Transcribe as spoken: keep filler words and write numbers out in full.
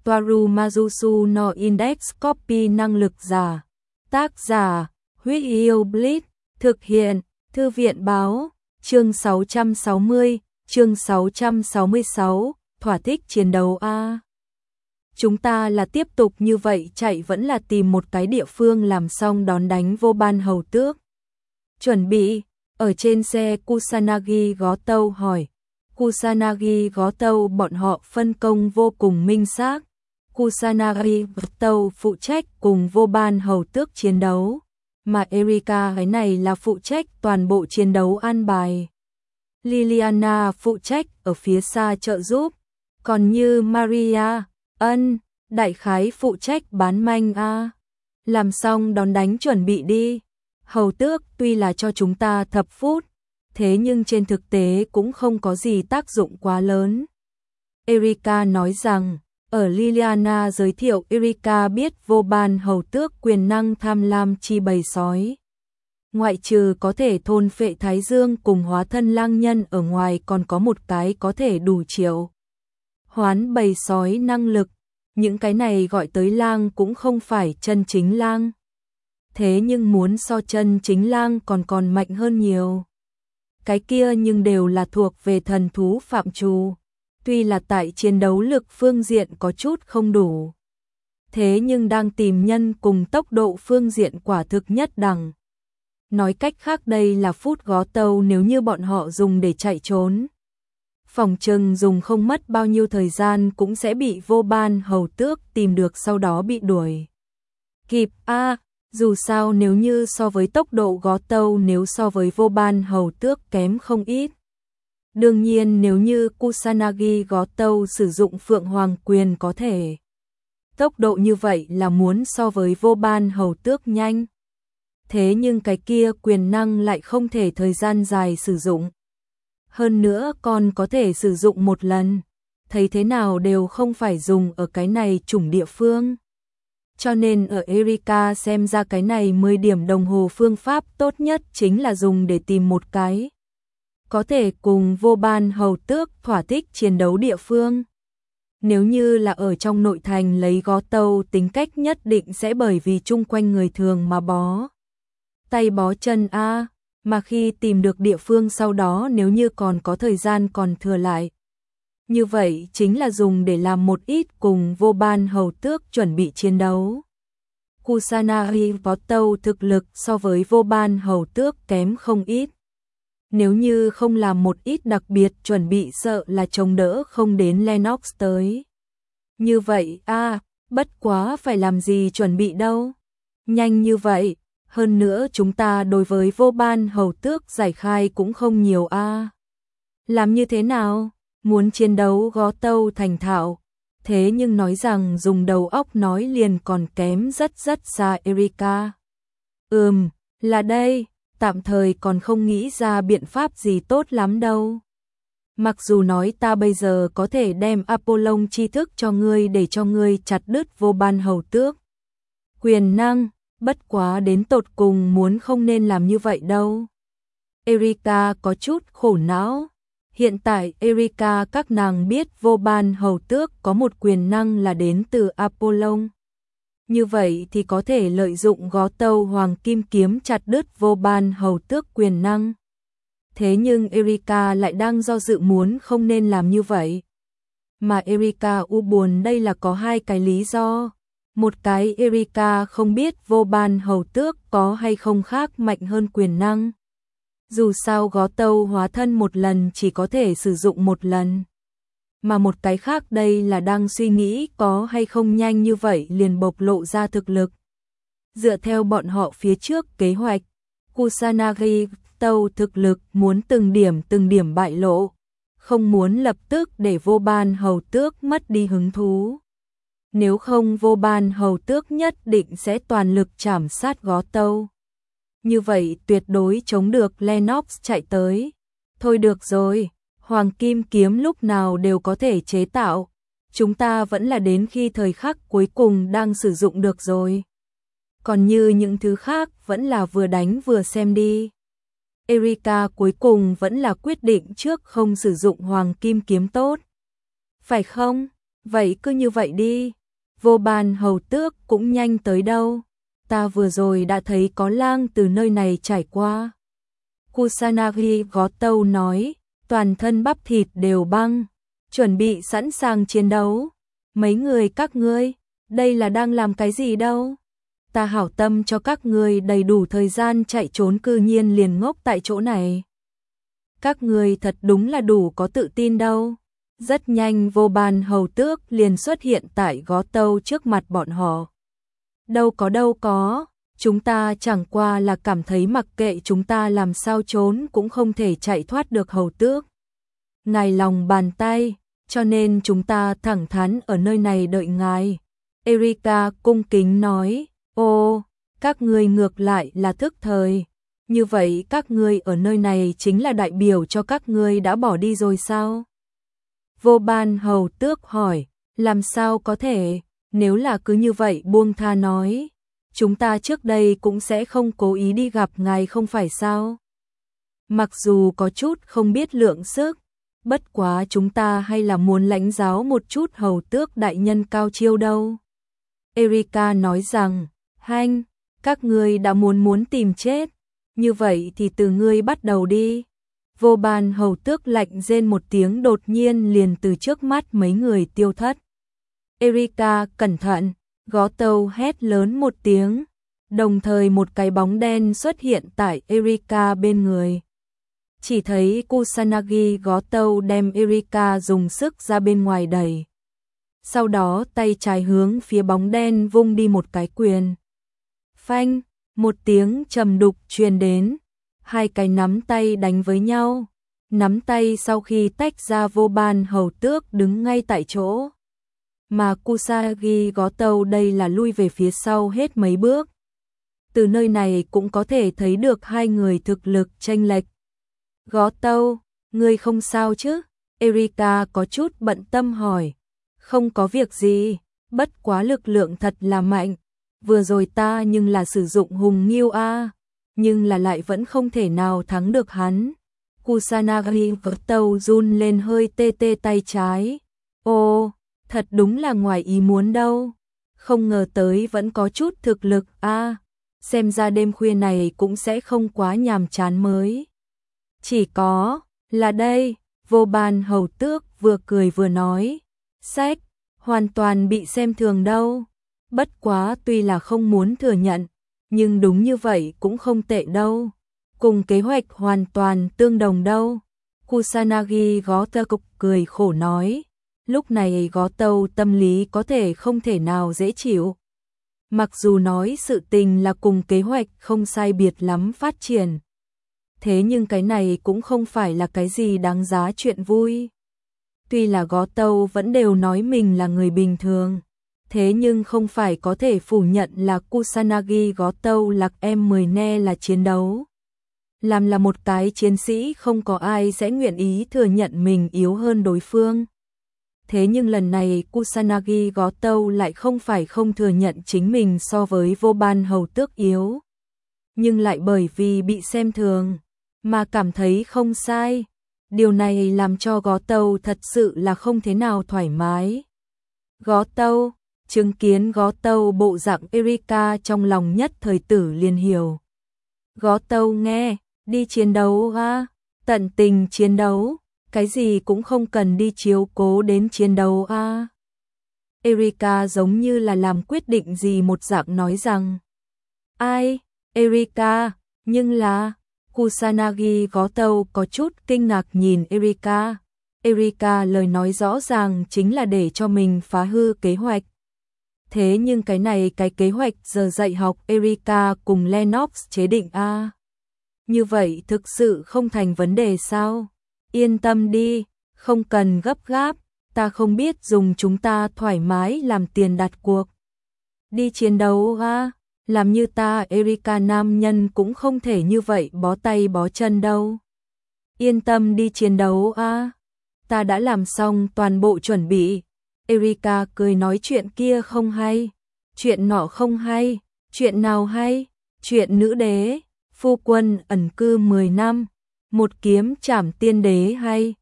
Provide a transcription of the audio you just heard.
Toaru Majusu no Index Copy năng lực giả. Tác giả, Huyết Yêu Blitz, thực hiện, Thư viện báo, chương sáu trăm sáu mươi, chương sáu trăm sáu mươi sáu, thỏa thích chiến đấu a. Chúng ta là tiếp tục như vậy chạy vẫn là tìm một cái địa phương làm xong đón đánh vô ban hầu tước. Chuẩn bị, ở trên xe Kusanagi Gó Tâu hỏi. Kusanagi Gó Tâu bọn họ phân công vô cùng minh xác. Kusanagi Gó Tâu phụ trách cùng vô ban hầu tước chiến đấu, mà Erika cái này là phụ trách toàn bộ chiến đấu an bài. Liliana phụ trách ở phía xa trợ giúp, còn như Maria, ân, đại khái phụ trách bán manh a. Làm xong đón đánh chuẩn bị đi. Hầu tước tuy là cho chúng ta thập phút, thế nhưng trên thực tế cũng không có gì tác dụng quá lớn. Erika nói rằng, ở Liliana giới thiệu Erika biết vô ban hầu tước quyền năng tham lam chi bầy sói. Ngoại trừ có thể thôn phệ thái dương cùng hóa thân lang nhân ở ngoài còn có một cái có thể đủ triệu hoán bầy sói năng lực. Những cái này gọi tới lang cũng không phải chân chính lang. Thế nhưng muốn so chân chính lang còn còn mạnh hơn nhiều. Cái kia nhưng đều là thuộc về thần thú phạm trù. Tuy là tại chiến đấu lực phương diện có chút không đủ. Thế nhưng đang tìm nhân cùng tốc độ phương diện quả thực nhất đẳng. Nói cách khác đây là phút Gó Tâu nếu như bọn họ dùng để chạy trốn. Phòng trừng dùng không mất bao nhiêu thời gian cũng sẽ bị vô ban hầu tước tìm được sau đó bị đuổi kịp a. À, dù sao nếu như so với tốc độ Gó Tâu nếu so với vô ban hầu tước kém không ít. Đương nhiên nếu như Kusanagi Gó Tâu sử dụng Phượng Hoàng quyền có thể. Tốc độ như vậy là muốn so với vô ban hầu tước nhanh. Thế nhưng cái kia quyền năng lại không thể thời gian dài sử dụng. Hơn nữa còn có thể sử dụng một lần. Thấy thế nào đều không phải dùng ở cái này chủng địa phương. Cho nên ở Erika xem ra cái này mười điểm đồng hồ phương pháp tốt nhất chính là dùng để tìm một cái có thể cùng vô ban hầu tước thỏa thích chiến đấu địa phương. Nếu như là ở trong nội thành lấy Gó Tâu tính cách nhất định sẽ bởi vì chung quanh người thường mà bó tay bó chân a, mà khi tìm được địa phương sau đó nếu như còn có thời gian còn thừa lại. Như vậy chính là dùng để làm một ít cùng vô ban hầu tước chuẩn bị chiến đấu. Kusanagi Gó Tâu thực lực so với vô ban hầu tước kém không ít. Nếu như không làm một ít đặc biệt chuẩn bị sợ là chống đỡ không đến Lennox tới. Như vậy a, à, bất quá phải làm gì chuẩn bị đâu. Nhanh như vậy, hơn nữa chúng ta đối với vô ban hầu tước giải khai cũng không nhiều a. À. Làm như thế nào? Muốn chiến đấu Gó Tâu thành thạo. Thế nhưng nói rằng dùng đầu óc nói liền còn kém rất rất xa Erika. Ừm, là đây. Tạm thời còn không nghĩ ra biện pháp gì tốt lắm đâu. Mặc dù nói ta bây giờ có thể đem Apollon tri thức cho ngươi để cho ngươi chặt đứt vô ban hầu tước quyền năng, bất quá đến tột cùng muốn không nên làm như vậy đâu. Erika có chút khổ não. Hiện tại Erika các nàng biết vô ban hầu tước có một quyền năng là đến từ Apollon. Như vậy thì có thể lợi dụng Gó Tâu Hoàng Kim Kiếm chặt đứt vô ban hầu tước quyền năng. Thế nhưng Erika lại đang do dự muốn không nên làm như vậy. Mà Erika u buồn đây là có hai cái lý do. Một cái Erika không biết vô ban hầu tước có hay không khác mạnh hơn quyền năng. Dù sao Gó Tâu hóa thân một lần chỉ có thể sử dụng một lần. Mà một cái khác đây là đang suy nghĩ có hay không nhanh như vậy liền bộc lộ ra thực lực. Dựa theo bọn họ phía trước kế hoạch, Kusanagi Tâu thực lực muốn từng điểm từng điểm bại lộ, không muốn lập tức để vô ban hầu tước mất đi hứng thú. Nếu không vô ban hầu tước nhất định sẽ toàn lực trảm sát Gó Tâu. Như vậy tuyệt đối chống được Lennox chạy tới. Thôi được rồi. Hoàng Kim Kiếm lúc nào đều có thể chế tạo. Chúng ta vẫn là đến khi thời khắc cuối cùng đang sử dụng được rồi. Còn như những thứ khác vẫn là vừa đánh vừa xem đi. Erika cuối cùng vẫn là quyết định trước không sử dụng Hoàng Kim Kiếm tốt. Phải không? Vậy cứ như vậy đi. Vô Ban hầu tước cũng nhanh tới đâu. Ta vừa rồi đã thấy có lang từ nơi này trải qua. Kusanagi gó tâu nói, toàn thân bắp thịt đều băng, chuẩn bị sẵn sàng chiến đấu. Mấy người các ngươi, đây là đang làm cái gì đâu? Ta hảo tâm cho các ngươi đầy đủ thời gian chạy trốn cư nhiên liền ngốc tại chỗ này. Các ngươi thật đúng là đủ có tự tin đâu. Rất nhanh Vô Ban hầu tước liền xuất hiện tại gó tâu trước mặt bọn họ. Đâu có đâu có, chúng ta chẳng qua là cảm thấy mặc kệ chúng ta làm sao trốn cũng không thể chạy thoát được hầu tước. Ngài lòng bàn tay, cho nên chúng ta thẳng thắn ở nơi này đợi ngài. Erika cung kính nói, ô, các ngươi ngược lại là thức thời. Như vậy các ngươi ở nơi này chính là đại biểu cho các ngươi đã bỏ đi rồi sao? Vô Ban hầu tước hỏi, làm sao có thể, nếu là cứ như vậy buông tha nói, chúng ta trước đây cũng sẽ không cố ý đi gặp ngài không phải sao? Mặc dù có chút không biết lượng sức, bất quá chúng ta hay là muốn lãnh giáo một chút hầu tước đại nhân cao chiêu đâu. Erika nói rằng, hanh, các ngươi đã muốn muốn tìm chết, như vậy thì từ ngươi bắt đầu đi. Vô Ban hầu tước lạnh rên một tiếng đột nhiên liền từ trước mắt mấy người tiêu thất. Erika cẩn thận, gó tâu hét lớn một tiếng, đồng thời một cái bóng đen xuất hiện tại Erika bên người. Chỉ thấy Kusanagi gó tâu đem Erika dùng sức ra bên ngoài đẩy. Sau đó tay trái hướng phía bóng đen vung đi một cái quyền. Phanh, một tiếng trầm đục truyền đến, hai cái nắm tay đánh với nhau. Nắm tay sau khi tách ra Vô Ban hầu tước đứng ngay tại chỗ. Mà Kusanagi gó tâu đây là lui về phía sau hết mấy bước. Từ nơi này cũng có thể thấy được hai người thực lực chênh lệch. Gó tâu, ngươi không sao chứ? Erika có chút bận tâm hỏi. Không có việc gì, bất quá lực lượng thật là mạnh. Vừa rồi ta nhưng là sử dụng hùng nghiêu a, nhưng là lại vẫn không thể nào thắng được hắn. Kusanagi gó tâu run lên hơi tê tê tay trái. Ô, thật đúng là ngoài ý muốn đâu. Không ngờ tới vẫn có chút thực lực a. Xem ra đêm khuya này cũng sẽ không quá nhàm chán mới. Chỉ có, là đây, Vô Ban hầu tước vừa cười vừa nói. Sách, hoàn toàn bị xem thường đâu. Bất quá tuy là không muốn thừa nhận, nhưng đúng như vậy cũng không tệ đâu. Cùng kế hoạch hoàn toàn tương đồng đâu. Kusanagi gó tâu cục cười khổ nói. Lúc này gó tâu tâm lý có thể không thể nào dễ chịu. Mặc dù nói sự tình là cùng kế hoạch không sai biệt lắm phát triển. Thế nhưng cái này cũng không phải là cái gì đáng giá chuyện vui. Tuy là gó tâu vẫn đều nói mình là người bình thường. Thế nhưng không phải có thể phủ nhận là Kusanagi gó tâu lạc em mười ne là chiến đấu. Làm là một cái chiến sĩ không có ai sẽ nguyện ý thừa nhận mình yếu hơn đối phương. Thế nhưng lần này Kusanagi gó tâu lại không phải không thừa nhận chính mình so với Vô Ban hầu tước yếu. Nhưng lại bởi vì bị xem thường, mà cảm thấy không sai. Điều này làm cho gó tâu thật sự là không thế nào thoải mái. Gó tâu, chứng kiến gó tâu bộ dạng Erika trong lòng nhất thời tử liền hiểu. Gó tâu nghe, đi chiến đấu ha, tận tình chiến đấu, cái gì cũng không cần đi chiếu cố đến chiến đấu a. Erika giống như là làm quyết định gì một dạng nói rằng. Ai, Erika, nhưng là, Kusanagi gó tâu có chút kinh ngạc nhìn Erika. Erika lời nói rõ ràng chính là để cho mình phá hư kế hoạch. Thế nhưng cái này cái kế hoạch giờ dạy học Erika cùng Lennox chế định a. Như vậy thực sự không thành vấn đề sao? Yên tâm đi, không cần gấp gáp, ta không biết dùng chúng ta thoải mái làm tiền đặt cuộc. Đi chiến đấu a, làm như ta Erika nam nhân cũng không thể như vậy bó tay bó chân đâu. Yên tâm đi chiến đấu a, ta đã làm xong toàn bộ chuẩn bị. Erika cười nói chuyện kia không hay, chuyện nọ không hay, chuyện nào hay, chuyện nữ đế, phu quân ẩn cư mười năm, một kiếm trảm tiên đế hay,